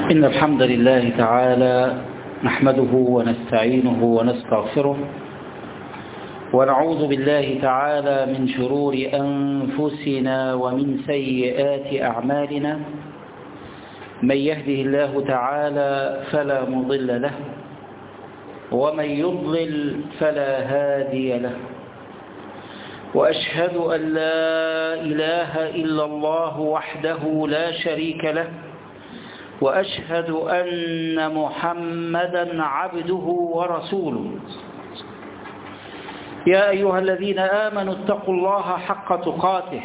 إن الحمد لله تعالى نحمده ونستعينه ونستغفره ونعوذ بالله تعالى من شرور أنفسنا ومن سيئات أعمالنا. من يهده الله تعالى فلا مضل له ومن يضلل فلا هادي له، وأشهد أن لا إله إلا الله وحده لا شريك له، وأشهد أن محمدا عبده ورسوله. يا أيها الذين آمنوا اتقوا الله حق تقاته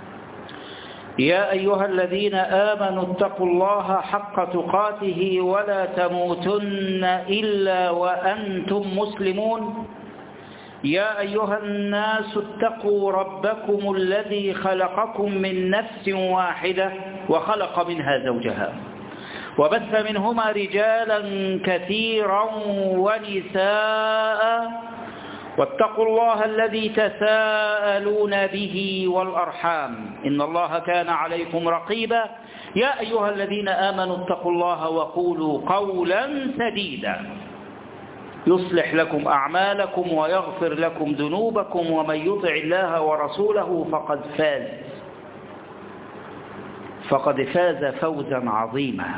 يا أيها الذين آمنوا اتقوا الله حق تقاته ولا تموتن إلا وأنتم مسلمون. يا أيها الناس اتقوا ربكم الذي خلقكم من نفس واحدة وخلق منها زوجها وبث منهما رجالا كثيرا ونساء، واتقوا الله الذي تساءلون به والأرحام إن الله كان عليكم رقيبا. يا أيها الذين آمنوا اتقوا الله وقولوا قولا سديدا يصلح لكم أعمالكم ويغفر لكم ذنوبكم، ومن يطع الله ورسوله فقد فاز فوزا عظيما.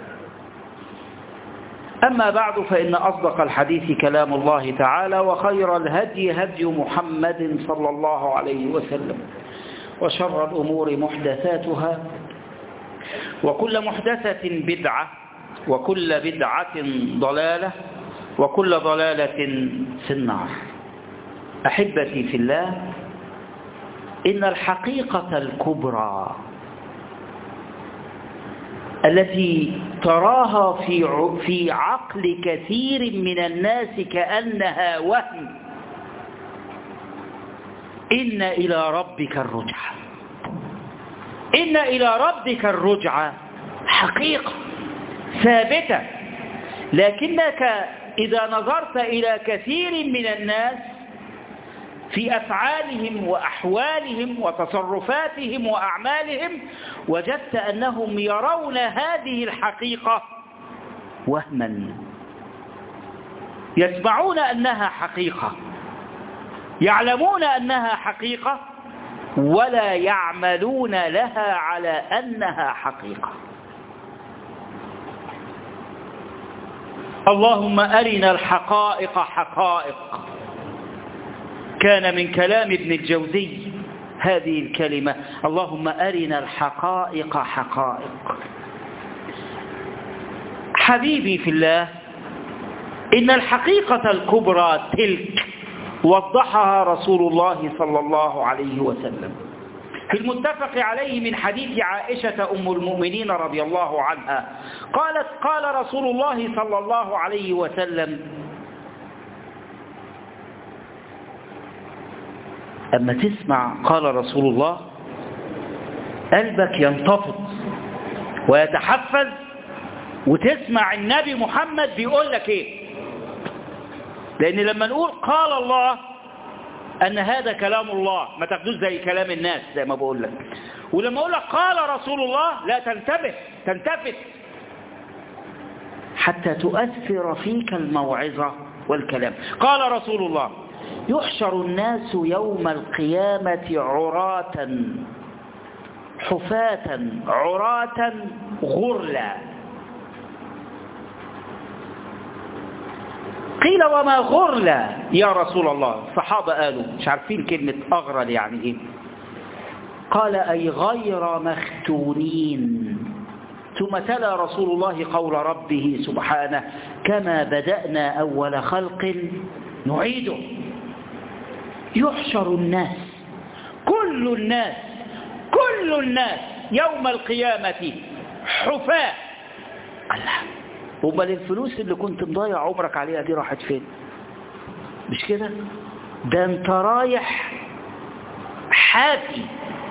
أما بعد، فإن أصدق الحديث كلام الله تعالى، وخير الهدي هدي محمد صلى الله عليه وسلم، وشر الأمور محدثاتها، وكل محدثة بدعة، وكل بدعة ضلالة، وكل ضلالة في النار. أحبتي في الله، إن الحقيقة الكبرى التي تراها في عقل كثير من الناس كأنها وهم، إن إلى ربك الرجعة. إن إلى ربك الرجعة حقيقة ثابتة، لكنك إذا نظرت إلى كثير من الناس في أفعالهم وأحوالهم وتصرفاتهم وأعمالهم، وجدت أنهم يرون هذه الحقيقة وهما، يسمعون أنها حقيقة، يعلمون أنها حقيقة، ولا يعملون لها على أنها حقيقة. اللهم أرنا الحقائق حقائق. كان من كلام ابن الجوزي هذه الكلمة: اللهم أرنا الحقائق حقائق. حبيبي في الله، إن الحقيقة الكبرى تلك وضحها رسول الله صلى الله عليه وسلم في المتفق عليه من حديث عائشة أم المؤمنين رضي الله عنها قالت: قال رسول الله صلى الله عليه وسلم: أما تسمع قال رسول الله قلبك ينتفض ويتحفز، وتسمع النبي محمد بيقول لك ايه. لأن لما نقول قال الله أن هذا كلام الله، ما تاخدوش زي كلام الناس زي ما بقول لك. ولما أقول لك قال رسول الله، لا تنتفت حتى تؤثر فيك الموعظة والكلام. قال رسول الله: يحشر الناس يوم القيامة عراة حفاة عراة غرلا. قيل: وما غرلا يا رسول الله؟ الصحابة قالوا مش عارفين كلمة أغرل يعني إيه. قال: أي غير مختونين. ثم تلا رسول الله قول ربه سبحانه: كما بدأنا أول خلق نعيده. يحشر الناس، كل الناس يوم القيامة حفاة. الله، أمال الفلوس اللي كنت مضيع عمرك عليها دي راحت فين؟ مش كده؟ ده انت رايح حافي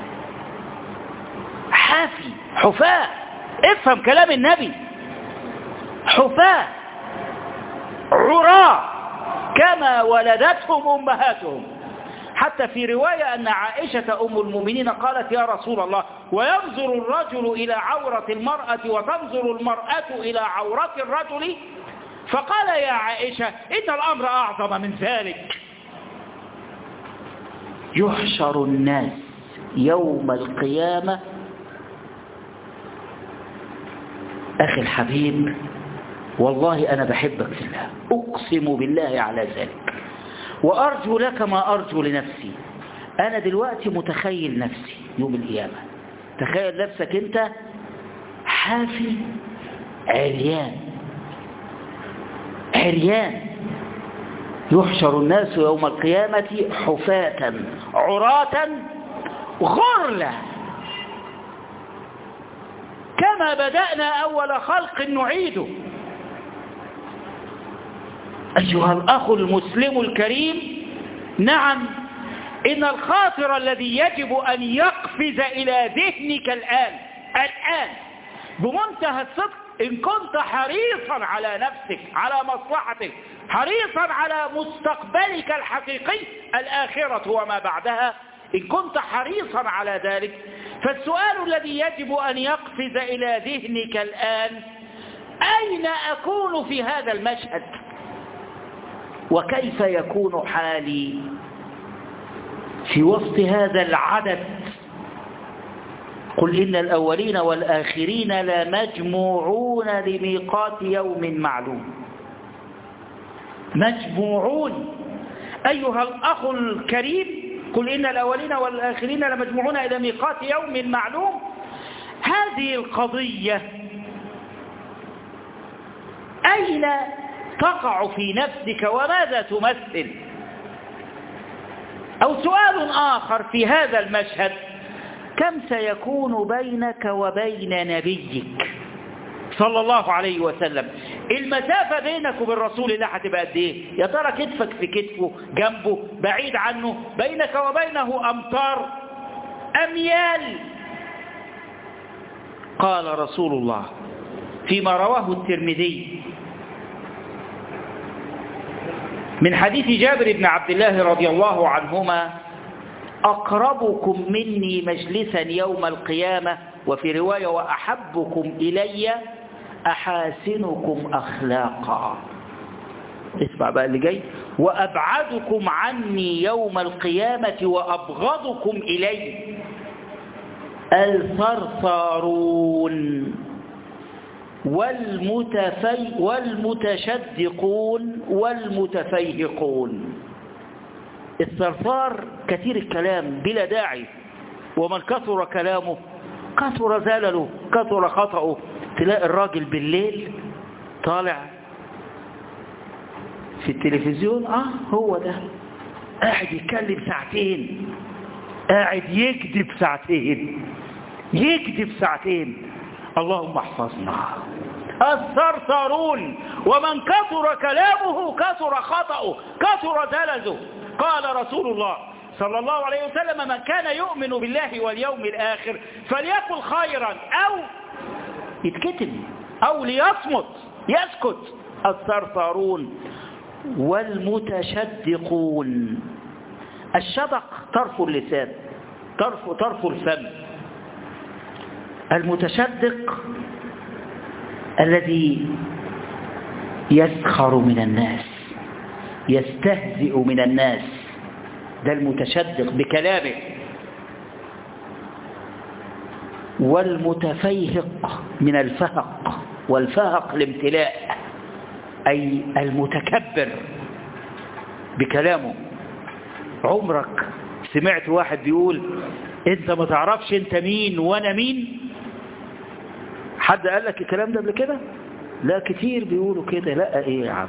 حفاة. افهم كلام النبي، حفاة عراة كما ولدتهم أمهاتهم. حتى في رواية أن عائشة أم المؤمنين قالت يا رسول الله وينظر الرجل إلى عورة المرأة وتنظر المرأة إلى عورة الرجل؟ فقال يا عائشة إن الأمر أعظم من ذلك. يحشر الناس يوم القيامة أخي الحبيب، والله أنا بحبك في الله، أقسم بالله على ذلك، وأرجو لك ما أرجو لنفسي. أنا دلوقتي متخيل نفسي يوم القيامة، تخيل نفسك أنت حافي عريان عريان. يحشر الناس يوم القيامة حفاة عراة غرلا كما بدأنا أول خلق نعيده. أيها الأخ المسلم الكريم، نعم، إن الخاطر الذي يجب أن يقفز إلى ذهنك الآن بمنتهى الصدق، إن كنت حريصا على نفسك، على مصلحتك، حريصا على مستقبلك الحقيقي الآخرة وما بعدها، إن كنت حريصا على ذلك، فالسؤال الذي يجب أن يقفز إلى ذهنك الآن: أين أكون في هذا المشهد؟ وكيف يكون حالي في وسط هذا العدد؟ قل إن الأولين والآخرين لمجموعون لميقات يوم معلوم. مجموعون أيها الأخ الكريم، قل إن الأولين والآخرين لمجموعون إلى ميقات يوم معلوم. هذه القضية أين تقع في نفسك وماذا تمثل؟ أو سؤال آخر في هذا المشهد: كم سيكون بينك وبين نبيك صلى الله عليه وسلم؟ المسافة بينك وبين رسول الله هتبقى قد ايه؟ يا ترى كتفك في كتفه، جنبه، بعيد عنه، بينك وبينه أمتار، أميال؟ قال رسول الله فيما رواه الترمذي من حديث جابر بن عبد الله رضي الله عنهما: أقربكم مني مجلسا يوم القيامة، وفي رواية: وأحبكم إلي أحاسنكم أخلاقا. اسمع بقى اللي جاي: وأبعدكم عني يوم القيامة وأبغضكم إلي الثرثارون والمتشدقون والمتفيهقون. الثرثار كثير الكلام بلا داعي، ومن كثر كلامه كثر زلله كثر خطأه. تلاقي الراجل بالليل طالع في التلفزيون، هو ده قاعد يتكلم ساعتين، قاعد يكذب ساعتين. اللهم احفظنا. الثرثارون، ومن كثر كلامه كثر خطأه كثر زلله. قال رسول الله صلى الله عليه وسلم: من كان يؤمن بالله واليوم الآخر فليقل خيرا أو يتكتم أو ليصمت يسكت. الثرثارون والمتشدقون. الشدق طرف اللسان، طرف الفم. المتشدق الذي يسخر من الناس، يستهزئ من الناس، ده المتشدق بكلامه. والمتفيهق من الفهق، والفهق الامتلاء، أي المتكبر بكلامه. عمرك سمعت واحد بيقول: انت ما تعرفش انت مين وانا مين؟ حد قال لك الكلام ده قبل كده؟ لا، كتير بيقولوا كده. لا، ايه يا عم؟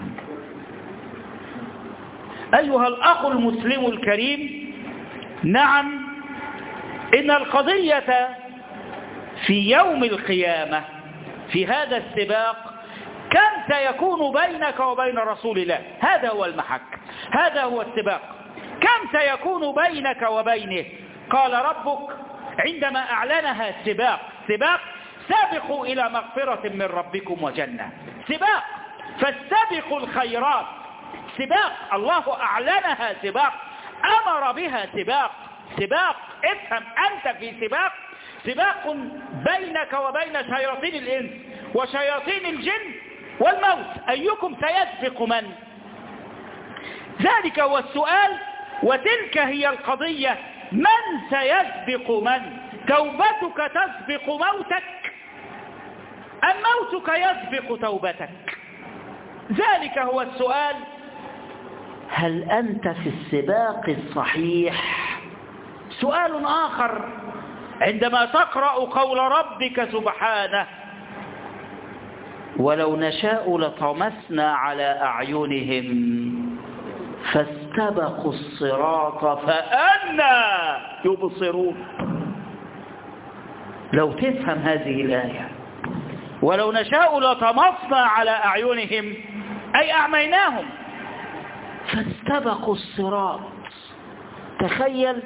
ايها الاخ المسلم الكريم، نعم، ان القضية في يوم القيامة في هذا السباق كم سيكون بينك وبين رسول الله. هذا هو المحك، هذا هو السباق. كم سيكون بينك وبينه؟ قال ربك عندما أعلنها سباق سابقوا إلى مغفرة من ربكم وجنة. سباق، فاستبقوا الخيرات. سباق الله أعلنها سباق. أمر بها سباق. افهم، أنت في سباق بينك وبين شياطين الإنس وشياطين الجن والموت، أيكم سيسبق من؟ ذلك هو السؤال، وتلك هي القضية. من سيسبق من؟ توبتك تسبق موتك أم موتك يسبق توبتك؟ ذلك هو السؤال. هل أنت في السباق الصحيح؟ سؤال آخر عندما تقرأ قول ربك سبحانه: ولو نشاء لطمسنا على أعينهم فاستبقوا الصراط فأنى يبصرون. لو تفهم هذه الآية، ولو نشاء لطمسنا على أعينهم أي أعميناهم فاستبقوا الصراط. تخيل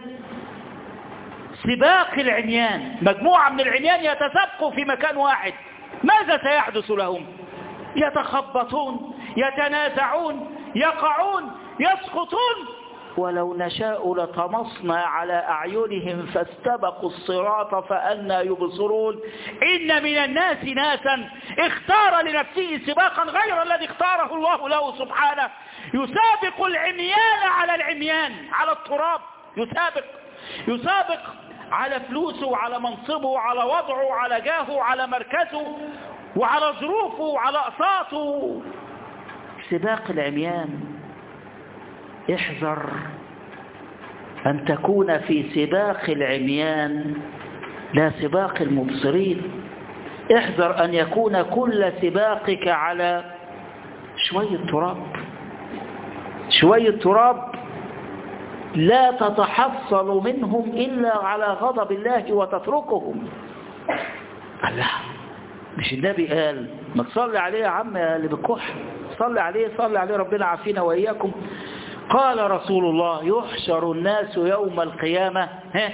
سباق العميان، مجموعة من العميان يتسابقوا في مكان واحد، ماذا سيحدث لهم؟ يتخبطون، يتنازعون، يقعون، يسقطون. ولو نشاء لطمسنا على أعينهم فاستبقوا الصراط فأنى يبصرون. إن من الناس ناسا اختار لنفسه سباقا غير الذي اختاره الله له سبحانه، يسابق العميان على العميان، على التراب، يسابق على فلوسه وعلى منصبه وعلى وضعه وعلى جاهه وعلى مركزه وعلى ظروفه وعلى أقساطه. سباق العميان. احذر أن تكون في سباق العميان لا سباق المبصرين. احذر أن يكون كل سباقك على شوية تراب لا تتحصل منهم إلا على غضب الله وتتركهم. الله، مش النبي قال ما تصلي عليه يا عم اللي بالكح، صلي عليه ربنا عافينا وإياكم. قال رسول الله: يحشر الناس يوم القيامة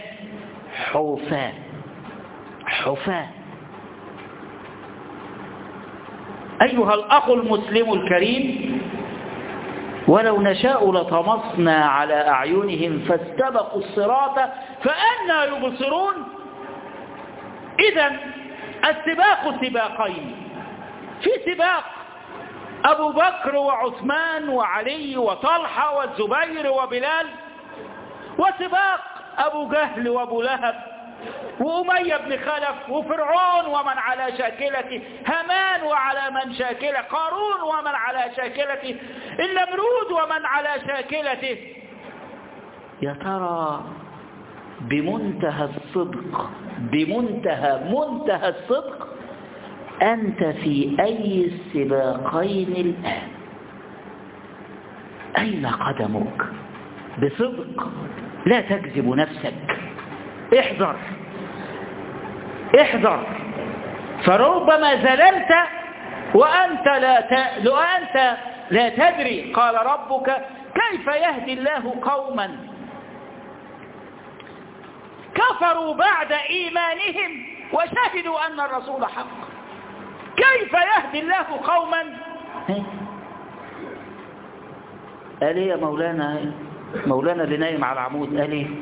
حفاة. أيها الأخ المسلم الكريم، ولو نشاء لطمسنا على أعينهم فاستبقوا الصراط فأنى يبصرون. إذن السباق سباقين، في سباق أبو بكر وعثمان وعلي وطلحة والزبير وبلال، وسباق أبو جهل وأبو لهب وأمية بن خلف وفرعون ومن على شاكلته، هامان وعلى من شاكله، قارون ومن على شاكلته، النمرود ومن على شاكلته. يا ترى بمنتهى الصدق أنت في أي السباقين الآن؟ أين قدمك؟ بصدق لا تكذب نفسك. احذر، فربما زللت وأنت لا تدري. قال ربك: كيف يهدي الله قوما كفروا بعد إيمانهم وشهدوا أن الرسول حق. كيف يهدي الله قوما؟ قال ايه يا مولانا اللي نايم على العمود؟ قال ايه؟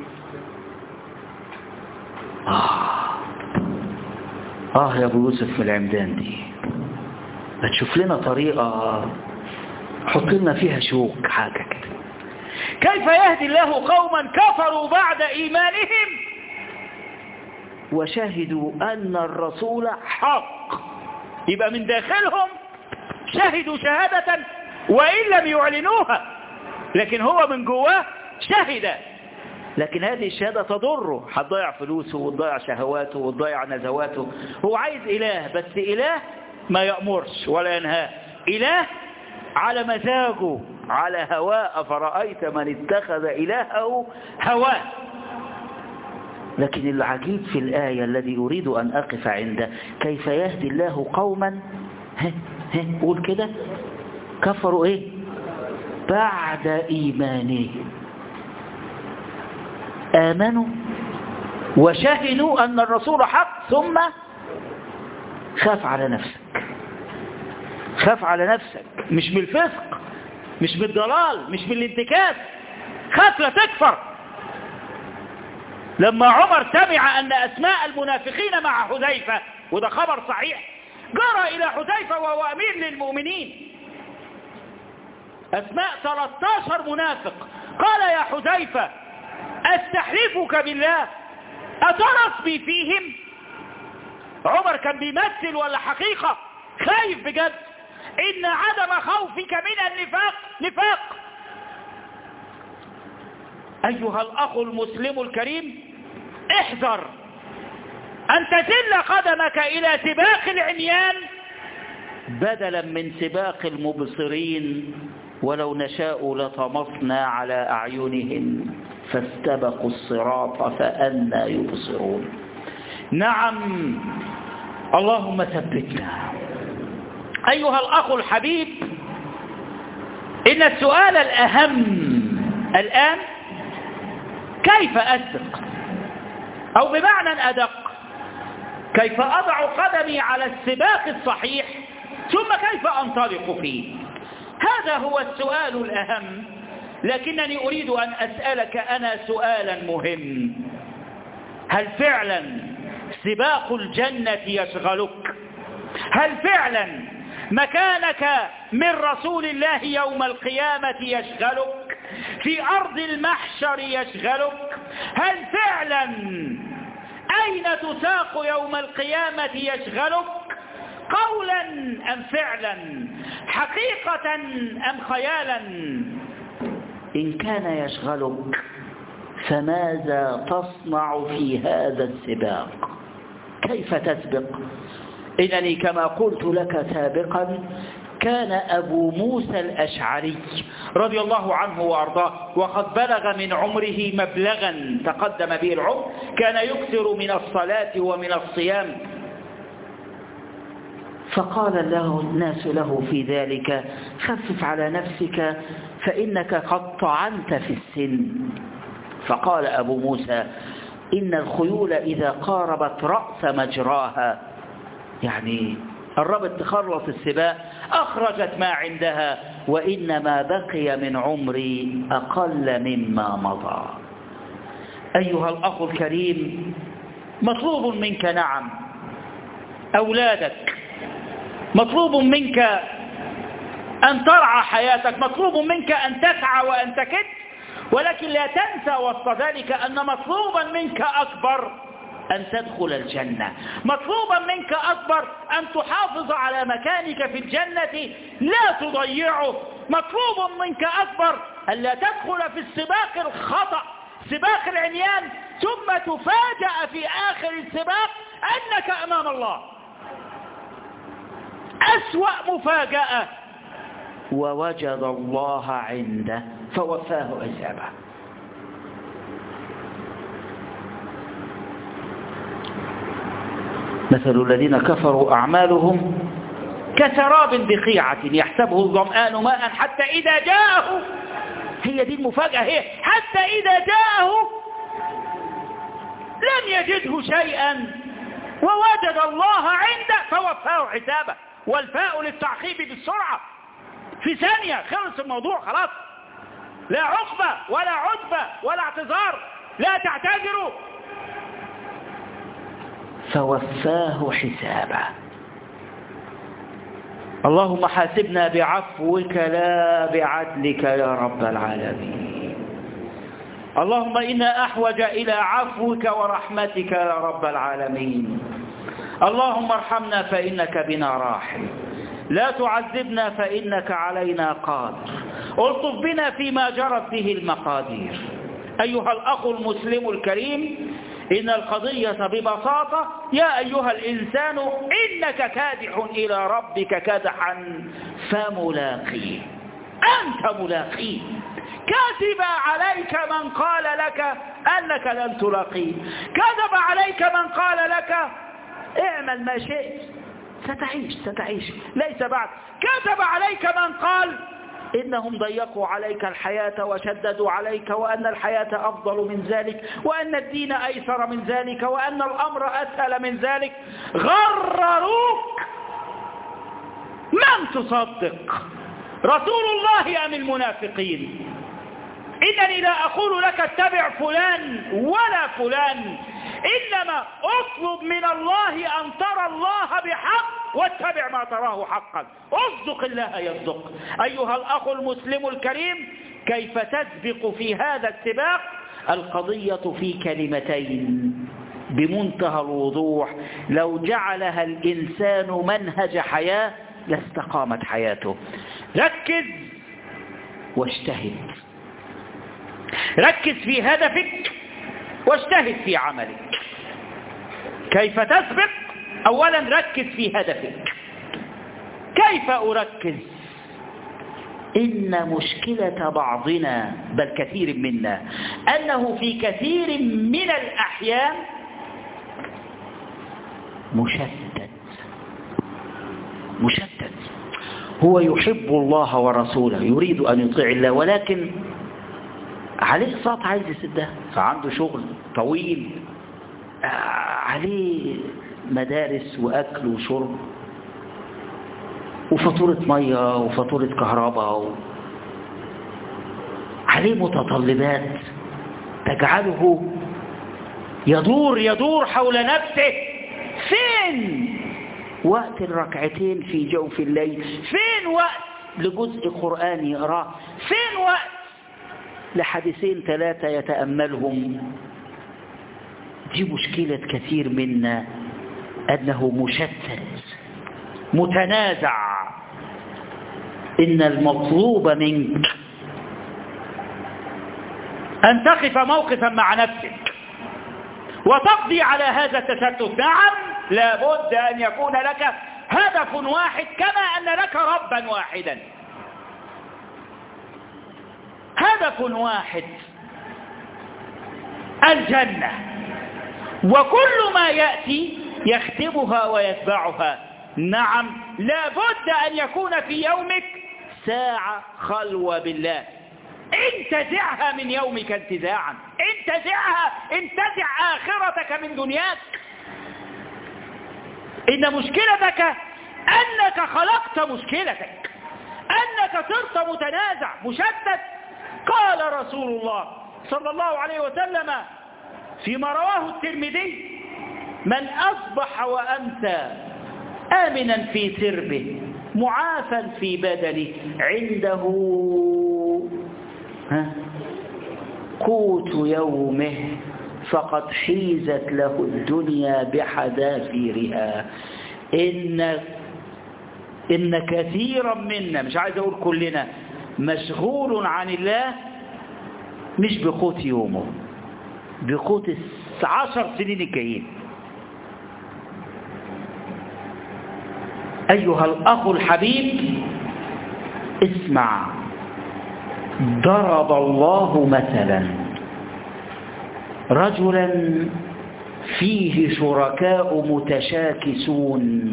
يا ابو يوسف في العمدان دي، ما تشوف لنا طريقة حط لنا فيها شوك حاجة كده. كيف يهدي الله قوما كفروا بعد إيمانهم وشهدوا أن الرسول حق؟ يبقى من داخلهم شهدوا شهادة وإن لم يعلنوها، لكن هو من جواه شهد. لكن هذه الشهادة تضره، هتضيع فلوسه وتضيع شهواته وتضيع نزواته. هو عايز إله، بس إله ما يأمرش ولا ينهى، إله على مزاجه على هواه. أفرأيت من اتخذ إلهه هواه. لكن العجيب في الآية الذي أريد أن أقف عنده: كيف يهدي الله قوما قول كده كفروا إيه بعد إيمانهم، آمنوا وشهدوا أن الرسول حق، ثم خاف على نفسك، مش بالفسق، مش بالضلال، مش بالانتكاس، خاف لا تكفر. لما عمر سمع أن أسماء المنافقين مع حذيفة، وده خبر صحيح، جرى إلى حذيفة وهو أمير للمؤمنين، أسماء 13 منافق، قال يا حذيفة أستحلفك بالله أترى فيهم؟ عمر كان بيمثل ولا حقيقة؟ خايف بجد. إن عدم خوفك من النفاق نفاق. أيها الأخ المسلم الكريم، احذر أن تزل قدمك إلى سباق العميان بدلا من سباق المبصرين. ولو نشاء لطمسنا على أعينهم فاستبقوا الصراط فأنى يبصرون. نعم، اللهم ثبتنا. أيها الأخ الحبيب، إن السؤال الأهم الآن كيف أسبق، أو بمعنى أدق كيف أضع قدمي على السباق الصحيح، ثم كيف أنطلق فيه. هذا هو السؤال الأهم. لكنني أريد أن أسألك أنا سؤالا مهم: هل فعلا سباق الجنة يشغلك؟ هل فعلا مكانك من رسول الله يوم القيامة يشغلك؟ في أرض المحشر يشغلك؟ هل فعلا أين تساق يوم القيامة يشغلك؟ قولا أم فعلا؟ حقيقة أم خيالا؟ إن كان يشغلك فماذا تصنع في هذا السباق؟ كيف تسبق؟ إنني كما قلت لك سابقا كان أبو موسى الأشعري رضي الله عنه وأرضاه وقد بلغ من عمره مبلغا تقدم به العمر، كان يكثر من الصلاة ومن الصيام، فقال له الناس له في ذلك: خفف على نفسك فإنك قد طعنت في السن. فقال أبو موسى: إن الخيول إذا قاربت رأس مجراها، يعني قربت تخلص السباق، أخرجت ما عندها، وإنما بقي من عمري أقل مما مضى. أيها الأخ الكريم، مطلوب منك نعم أولادك، مطلوب منك أن ترعى حياتك، مطلوب منك أن تسعى وأن تكد، ولكن لا تنسى وسط ذلك أن مطلوبا منك أكبر أن تدخل الجنة، مطلوبا منك أكبر أن تحافظ على مكانك في الجنة لا تضيعه، مطلوب منك أكبر أن لا تدخل في السباق الخطأ، سباق العميان، ثم تفاجأ في آخر السباق أنك أمام الله. أسوأ مفاجأة: ووجد الله عنده فوفاه حسابه. مثل الذين كفروا أعمالهم كسراب بقيعة يحسبه الظمآن ماء حتى إذا جاءه، هي دي المفاجأة، هي حتى إذا جاءه لم يجده شيئا ووجد الله عنده فوفاه حسابه. والفاء للتعقيب بالسرعة، في ثانية خلص الموضوع خلاص، لا عقبة ولا عتبة ولا اعتذار، لا تعتذروا. فوفاه حسابه. اللهم حاسبنا بعفوك لا بعدلك يا رب العالمين. اللهم إنا أحوج إلى عفوك ورحمتك يا رب العالمين. اللهم ارحمنا فإنك بنا راحم، لا تعذبنا فإنك علينا قادر، الطف بنا فيما جرت به المقادير. أيها الأخ المسلم الكريم، إن القضية ببساطة: يا أيها الإنسان إنك كادح إلى ربك كدحا فملاقيه، أنت ملاقيه. كذب عليك من قال لك أنك لن تلاقيه، كذب عليك من قال لك اعمل ما شئت ستعيش ليس بعد، كذب عليك من قال إنهم ضيقوا عليك الحياة وشددوا عليك، وأن الحياة أفضل من ذلك، وأن الدين أيسر من ذلك، وأن الأمر أسهل من ذلك. غرروك. من تصدق، رسول الله أم المنافقين؟ إنني لا أقول لك اتبع فلان ولا فلان، إنما اطلب من الله أن ترى الله بحق واتبع ما تراه حقا. اصدق الله يصدق. أيها الأخ المسلم الكريم، كيف تسبق في هذا السباق؟ القضية في كلمتين بمنتهى الوضوح، لو جعلها الإنسان منهج حياة لاستقامت حياته. ركز واجتهد. ركز في هدفك واجتهد في عملك. كيف تسبق؟ أولا ركز في هدفك. كيف أركز؟ إن مشكلة بعضنا بل كثير منا أنه في كثير من الأحيان مشتت. هو يحب الله ورسوله، يريد أن يطيع الله، ولكن عليه اقساط عايز يسدها، فعنده شغل طويل، عليه مدارس وأكل وشرب وفاتورة مية وفاتورة كهرباء، عليه متطلبات تجعله يدور حول نفسه. فين وقت الركعتين في جوف الليل؟ فين وقت لجزء قرآن يقرأ؟ فين وقت لحديثين 3 يتأملهم؟ دي مشكلة كثير منا، أنه مشتت متنازع. إن المطلوب منك أن تقف موقفا مع نفسك وتقضي على هذا التشتت. نعم، لابد أن يكون لك هدف واحد، كما أن لك ربا واحدا. هدف واحد، الجنة، وكل ما يأتي يختمها ويتبعها. نعم، لابد أن يكون في يومك ساعة خلوة بالله. انتزعها من يومك انتزاعا، انتزع آخرتك من دنياك. إن مشكلتك أنك خلقت مشكلتك، أنك صرت متنازع مشتت. قال رسول الله صلى الله عليه وسلم فيما رواه الترمذي: من أصبح وأمسى آمنا في سربه معافا في بدنه عنده قوت يومه فقد حيزت له الدنيا بحذافيرها. إن كثيرا منا، مش عايز أقول كلنا، مشغول عن الله، مش بقوت يومه، بقوت 10 سنين الجايين. أيها الأخ الحبيب، اسمع. ضرب الله مثلا رجلا فيه شركاء متشاكسون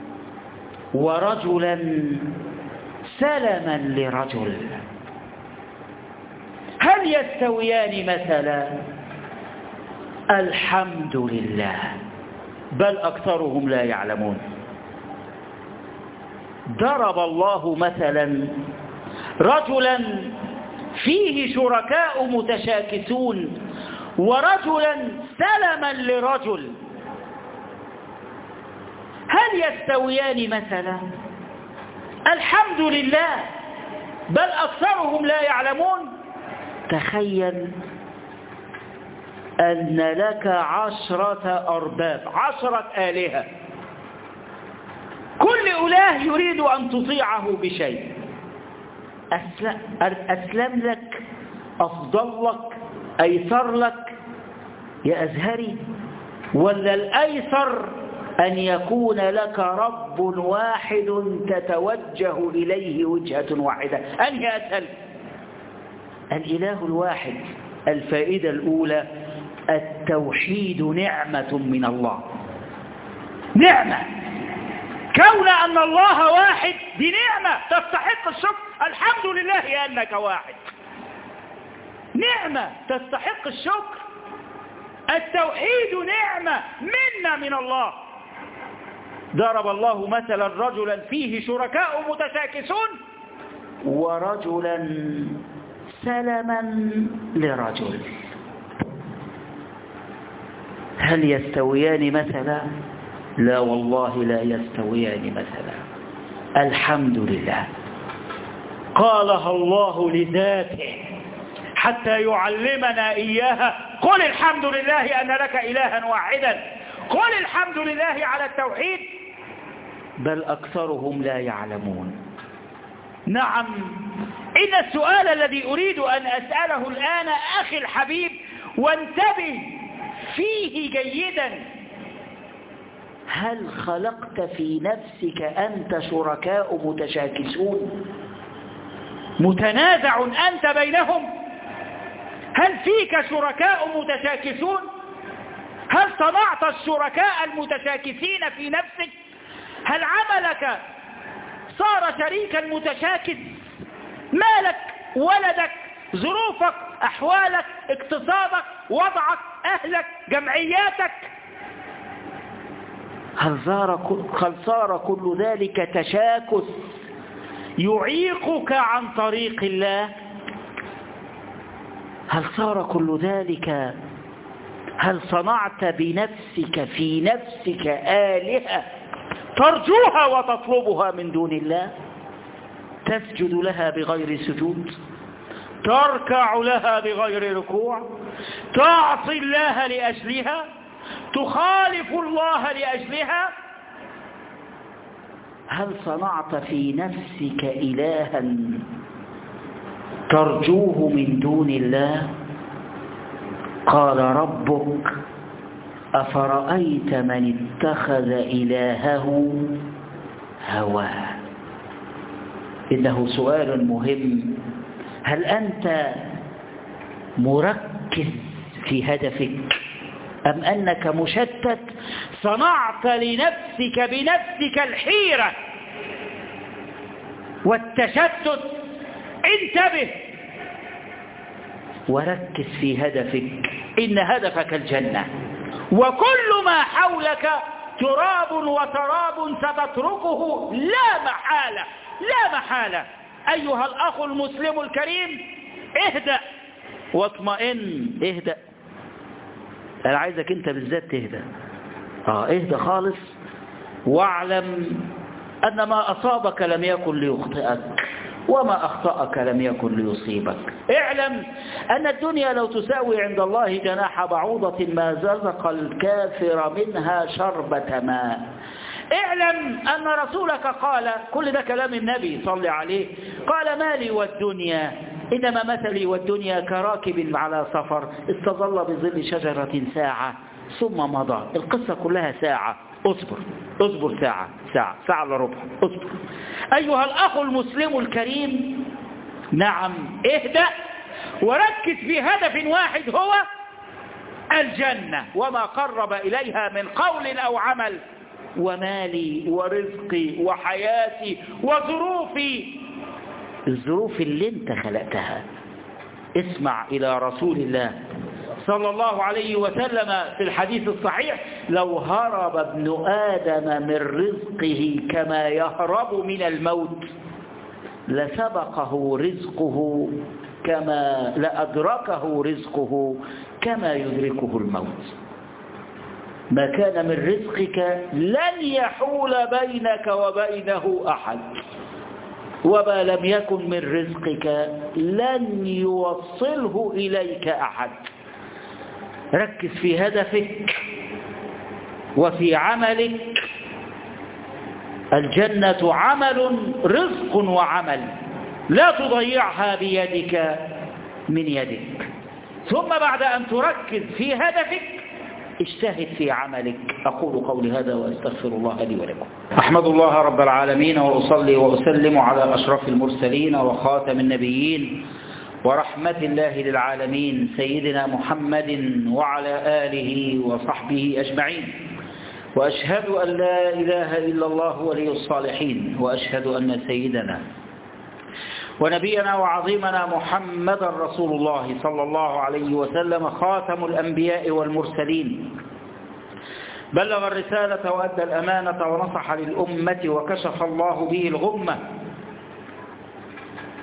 ورجلا سلما لرجل، هل يستويان مثلا؟ الحمد لله، بل أكثرهم لا يعلمون. ضرب الله مثلا رجلا فيه شركاء متشاكسون ورجلا سلما لرجل، هل يستويان مثلا؟ الحمد لله، بل أكثرهم لا يعلمون. تخيل أن لك 10 أرباب، 10 آلهة، كل إله يريد أن تطيعه بشيء. أسلم لك، أفضل لك، أيسر لك يا أزهري؟ ولا الأيسر أن يكون لك رب واحد تتوجه إليه وجهة واحدة؟ أنهي أسهل؟ الإله الواحد. الفائدة الأولى: التوحيد نعمة من الله، نعمة. كون أن الله واحد دي نعمة تستحق الشكر. الحمد لله أنك واحد، نعمة تستحق الشكر. التوحيد نعمة منا من الله. ضرب الله مثلا رجلا فيه شركاء متشاكسون ورجلا سلما لرجل. هل يستويان مثلا؟ لا والله لا يستويان مثلا. الحمد لله قالها الله لذاته حتى يعلمنا إياها. قل الحمد لله أن لك إلها واحدا، قل الحمد لله على التوحيد، بل أكثرهم لا يعلمون. نعم، إن السؤال الذي أريد أن أسأله الآن أخي الحبيب، وانتبه فيه جيدا، هل خلقت في نفسك أنت شركاء متشاكسون متنازع أنت بينهم؟ هل فيك شركاء متشاكسون؟ هل صنعت الشركاء المتشاكسين في نفسك؟ هل عملك صار شريكا متشاكس؟ مالك، ولدك، ظروفك، أحوالك، اقتصادك، وضعك، أهلك، جمعياتك، هل صار كل ذلك تشاكس يعيقك عن طريق الله؟ هل صار كل ذلك، هل صنعت بنفسك في نفسك آلهة ترجوها وتطلبها من دون الله؟ تسجد لها بغير سجود، تركع لها بغير ركوع، تعصي الله لأجلها، تخالف الله لأجلها. هل صنعت في نفسك إلها ترجوه من دون الله؟ قال ربك أفرأيت من اتخذ إلهه هواه. إنه سؤال مهم. هل أنت مركز في هدفك أم أنك مشتت؟ صنعت لنفسك بنفسك الحيرة والتشتت. انتبه وركز في هدفك، إن هدفك الجنة، وكل ما حولك تراب وتراب ستتركه لا محالة، لا محالة. أيها الأخ المسلم الكريم، اهدأ واطمئن. اهدأ، أنا عايزك أنت بالذات تهدأ. اهدأ خالص، واعلم أن ما أصابك لم يكن ليخطئك، وما أخطأك لم يكن ليصيبك. اعلم أن الدنيا لو تساوي عند الله جناح بعوضة ما زلق الكافر منها شربة ماء. اعلم أن رسولك قال، كل ده كلام النبي صلى عليه، قال ما لي والدنيا إنما مثلي والدنيا كراكب على سفر استظل بظل شجرة ساعة ثم مضى. القصة كلها ساعة. اصبر ساعة إلا ربع، اصبر. أيها الأخ المسلم الكريم، نعم، اهدأ وركز في هدف واحد، هو الجنة وما قرب إليها من قول أو عمل. ومالي ورزقي وحياتي وظروفي، الظروف اللي انت خلقتها. اسمع إلى رسول الله صلى الله عليه وسلم في الحديث الصحيح: لو هرب ابن آدم من رزقه كما يهرب من الموت لسبقه رزقه كما لأدركه رزقه كما يدركه الموت. ما كان من رزقك لن يحول بينك وبينه أحد، وما لم يكن من رزقك لن يوصله إليك أحد. ركز في هدفك وفي عملك. الجنة عمل، رزق وعمل، لا تضيعها بيدك من يدك. ثم بعد أن تركز في هدفك اجتهد في عملك. أقول قولي هذا وأستغفر الله لي ولكم. أحمد الله رب العالمين وأصلي وأسلم على أشرف المرسلين وخاتم النبيين ورحمة الله للعالمين سيدنا محمد وعلى آله وصحبه أجمعين. وأشهد أن لا إله إلا الله ولي الصالحين، وأشهد أن سيدنا ونبينا وعظيمنا محمد رسول الله صلى الله عليه وسلم خاتم الأنبياء والمرسلين، بلغ الرسالة وأدى الأمانة ونصح للأمة وكشف الله به الغمة،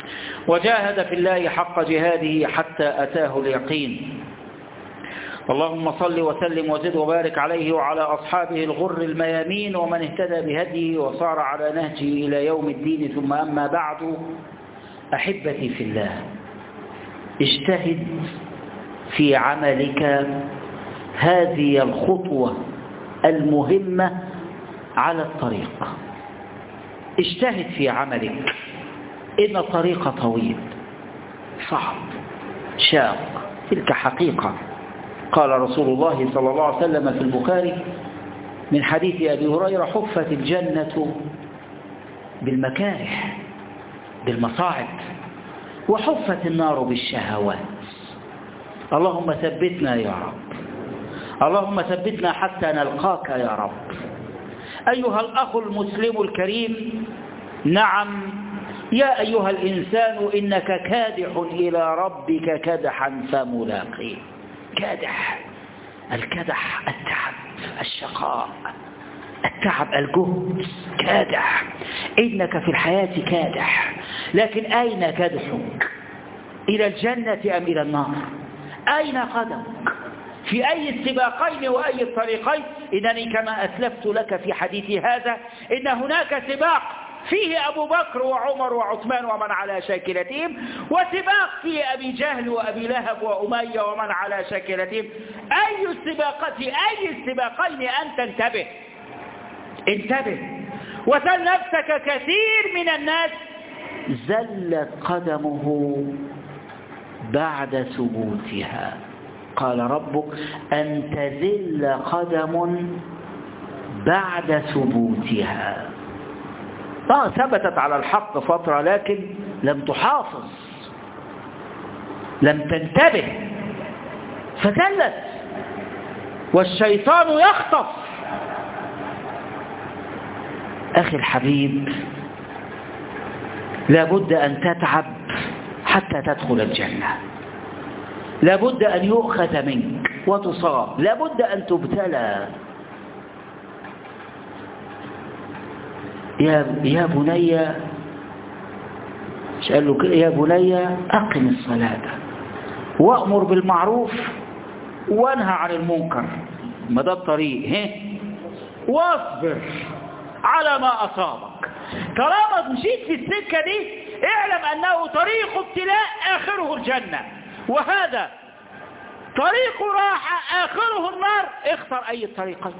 وجاهد في الله حق جهاده حتى أتاه اليقين. اللهم صل وسلم وزد وبارك عليه وعلى أصحابه الغر الميامين ومن اهتدى بهديه وصار على نهجه إلى يوم الدين. ثم أما بعد، أحبتي في الله، اجتهد في عملك هذه الخطوة المهمة على الطريق. اجتهد في عملك، إن الطريق طويل صعب شاق، تلك حقيقة. قال رسول الله صلى الله عليه وسلم في البخاري من حديث أبي هريرة: حفت الجنة بالمكاره بالمصاعب، وحفت النار بالشهوات. اللهم ثبتنا يا رب، اللهم ثبتنا حتى نلقاك يا رب. أيها الأخ المسلم الكريم، نعم يا أيها الإنسان إنك كادح إلى ربك كدحا فملاقيه. كادح، الكدح التعب، الشقاء، التعب، الجهد، كادح. إنك في الحياة كادح، لكن أين كدحك؟ إلى الجنة أم إلى النار؟ أين قدمك؟ في أي السباقين وأي الطريقين؟ إنني كما أسلفت لك في حديثي هذا إن هناك سباق فيه أبو بكر وعمر وعثمان ومن على شاكلتهم، وسباق فيه أبي جهل وأبي لهب وأمية ومن على شاكلتهم. أي السباقين أنت انتبه، انتبه وسل نفسك. كثير من الناس زلت قدمه بعد ثبوتها. قال ربك: أن تذل قدم بعد ثبوتها. ثبتت على الحق فترة، لكن لم تحافظ، لم تنتبه، فزلت، والشيطان يخطف. أخي الحبيب، لابد أن تتعب حتى تدخل الجنة، لابد أن يؤخذ منك وتصاب، لابد أن تبتلى. يا بني، قال له كده: يا بني أقم الصلاة وأمر بالمعروف وانهى عن المنكر. ما ده الطريق، واصبر على ما أصابك. طالما مشيت في السكة دي، اعلم أنه طريق ابتلاء آخره الجنة، وهذا طريق راحة آخره النار. اختر أي الطريقين،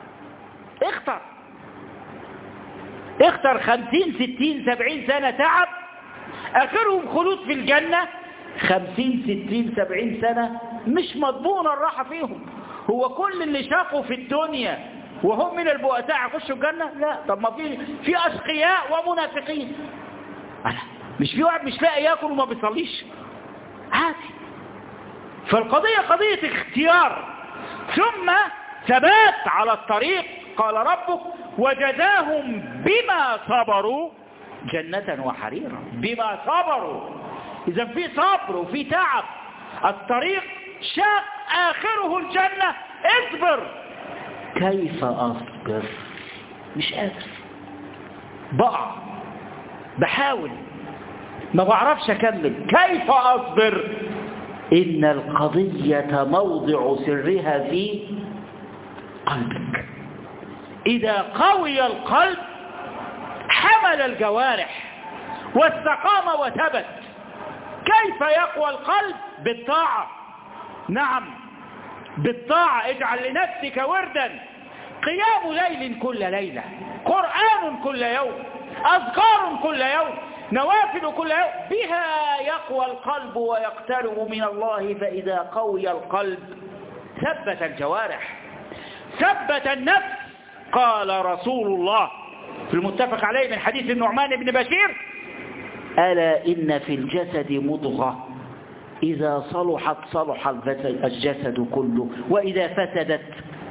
اختر 50 60 70 سنة تعب آخرهم خلود في الجنة. 50 60 70 سنة مش مضمون الراحة فيهم. هو كل اللي شافوا في الدنيا وهم من البؤساء يخشوا الجنة؟ لا. طب ما في أشقياء ومنافقين. مش في واحد مش لاقي ياكل وما بيصليش؟ عادي. فالقضية قضية اختيار ثم ثبات على الطريق. قال ربك: وجزاهم بما صبروا جنة وحريرا. بما صبروا، إذا في صبر وفي تعب. الطريق شاق آخره الجنة. اصبر. كيف أصبر؟ مش قادر، بقع، بحاول، ما بعرفش أكمل. كيف أصبر؟ إن القضية موضع سرها في قلبك. إذا قوي القلب حمل الجوارح واستقام وثبت. كيف يقوى القلب؟ بالطاعة. نعم، بالطاعة. اجعل لنفسك وردا، قيام ليل كل ليلة، قرآن كل يوم، أذكار كل يوم، نوافل كل يوم. بها يقوى القلب ويقترب من الله. فإذا قوي القلب ثبت الجوارح، ثبت النفس. قال رسول الله في المتفق عليه من حديث النعمان بن بشير: ألا إن في الجسد مضغة إذا صلحت صلح الجسد كله، وإذا فسدت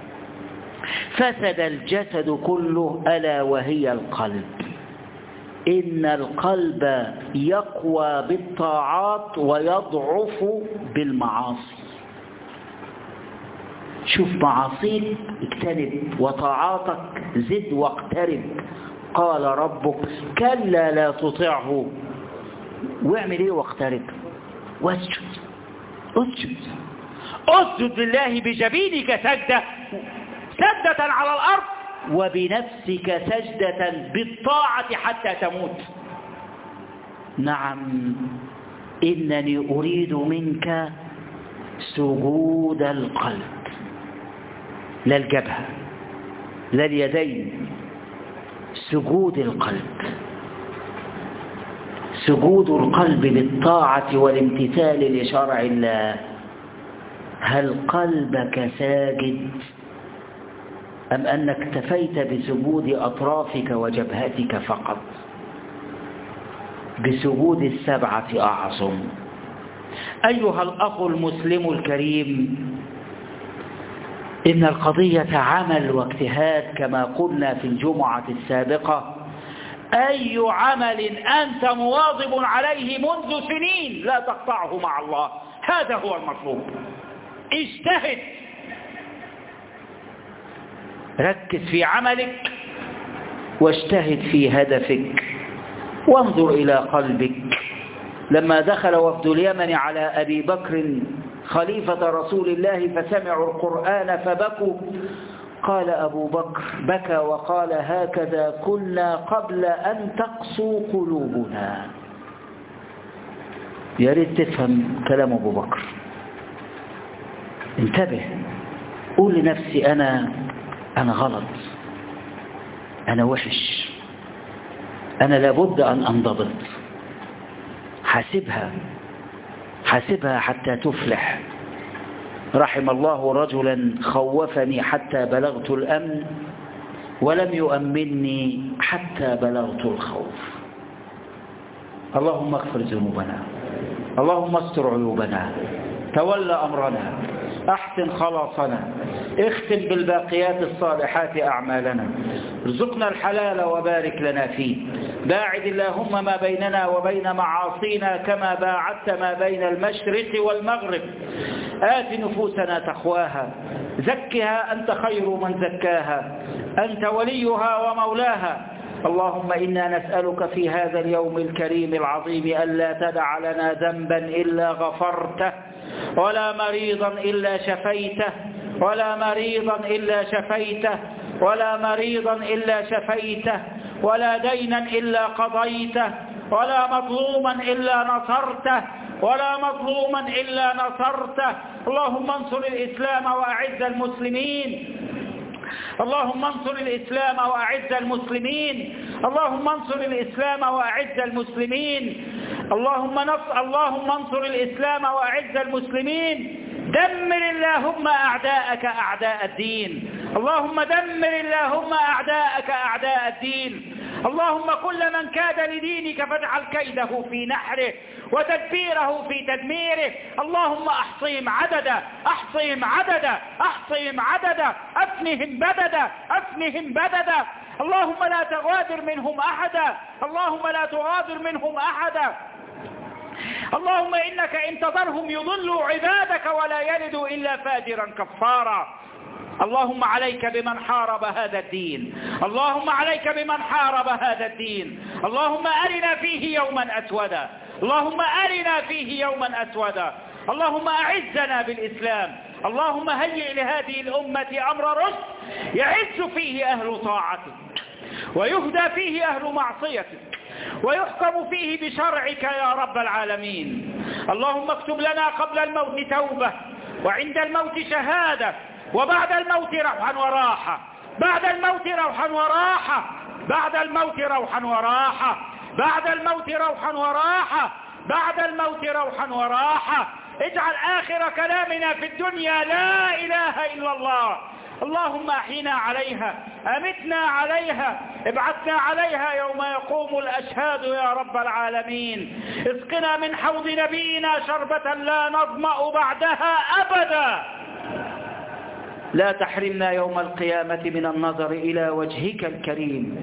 فسد الجسد كله، ألا وهي القلب. إن القلب يقوى بالطاعات ويضعف بالمعاصي. شوف معاصيك اجتنب، وطاعاتك زد واقترب. قال ربك: كلا لا تطعه واعمل ايه؟ واقترب واسجد. اسجد لله بجبينك سجدة على الأرض، وبنفسك سجدة بالطاعة حتى تموت. نعم، إنني أريد منك سجود القلب، لا الجبهة لا اليدين، سجود القلب. سجود القلب للطاعة والامتثال لشرع الله. هل قلبك ساجد أم أنك اكتفيت بسجود أطرافك وجبهتك فقط؟ بسجود السبعة أعظم. أيها الأخ المسلم الكريم، إن القضية عمل واجتهاد كما قلنا في الجمعة السابقة. أي عمل أنت مواظب عليه منذ سنين لا تقطعه مع الله، هذا هو المطلوب. اجتهد، ركز في عملك واجتهد في هدفك، وانظر إلى قلبك. لما دخل وفد اليمن على أبي بكر خليفة رسول الله فسمعوا القرآن فبكوا، قال أبو بكر بكى وقال: هكذا كنا قبل أن تقسو قلوبنا. يا ريت تفهم كلام أبو بكر. انتبه، قول لنفسي أنا غلط، أنا وحش، أنا لابد أن أنضبط. حاسبها حتى تفلح. رحم الله رجلا خوفني حتى بلغت الأمن، ولم يؤمنني حتى بلغت الخوف. اللهم اغفر ذنوبنا، اللهم استر عيوبنا، تولى أمرنا، أحسن خلاصنا، اختم بالباقيات الصالحات أعمالنا، ارزقنا الحلال وبارك لنا فيه، باعد اللهم ما بيننا وبين معاصينا كما باعدت ما بين المشرق والمغرب. آت نفوسنا تقواها، زكها أنت خير من زكاها، أنت وليها ومولاها. اللهم إنا نسألك في هذا اليوم الكريم العظيم ألا تدع لنا ذنبا إلا غفرته، ولا مريضا إلا شفيته، ولا مريضا إلا شفيته، ولا مريضا إلا شفيته، ولا دينا إلا قضيته، ولا مظلوما إلا نصرته، ولا مظلوما إلا نصرته. اللهم انصر الإسلام وأعز المسلمين، اللهم انصر الإسلام وأعز المسلمين، اللهم انصر الإسلام وأعز المسلمين، اللهم انصر الإسلام وأعز المسلمين. دمر اللهم أعداءك أعداء الدين، اللهم دمر اللهم أعداءك أعداء الدين. اللهم كل من كاد لدينك فاجعل كيده في نحره وتدبيره في تدميره. اللهم احصهم عددا، احصهم عددا، احصهم عددا، افنهم بددا، افنهم بددا. اللهم لا تغادر منهم احدا، اللهم لا تغادر منهم احدا. اللهم إنك إن تذرهم يضلوا عبادك ولا يلدوا إلا فاجرا كفارا. اللهم عليك بمن حارب هذا الدين، اللهم عليك بمن حارب هذا الدين. اللهم أرنا فيه يوما أسودا، اللهم أرنا فيه يوما أسودا. اللهم أعزنا بالإسلام، اللهم هيئ لهذه الأمة أمر رشد يعز فيه أهل طاعتك ويهدى فيه أهل معصيتك ويحكم فيه بشرعك يا رب العالمين. اللهم اكتب لنا قبل الموت توبة، وعند الموت شهادة، وبعد الموت روحا وراحة، بعد الموت روحا وراحة، بعد الموت روحا وراحة، بعد الموت روحا وراحة، بعد الموت روحا وراحة. اجعل آخر كلامنا في الدنيا لا إله إلا الله. اللهم أحينا عليها، أمتنا عليها، ابعثنا عليها يوم يقوم الأشهاد يا رب العالمين. اسقنا من حوض نبينا شربة لا نظمأ بعدها أبدا. لا تحرمنا يوم القيامة من النظر إلى وجهك الكريم.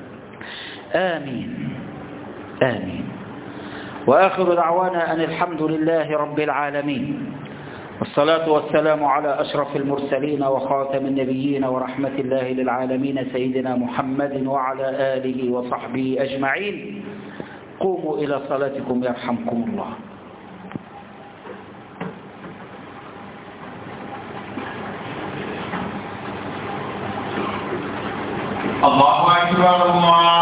آمين آمين. وآخر دعوانا أن الحمد لله رب العالمين، والصلاة والسلام على أشرف المرسلين وخاتم النبيين ورحمة الله للعالمين سيدنا محمد وعلى آله وصحبه أجمعين. قوموا إلى صلاتكم يرحمكم الله. الله أكبر الله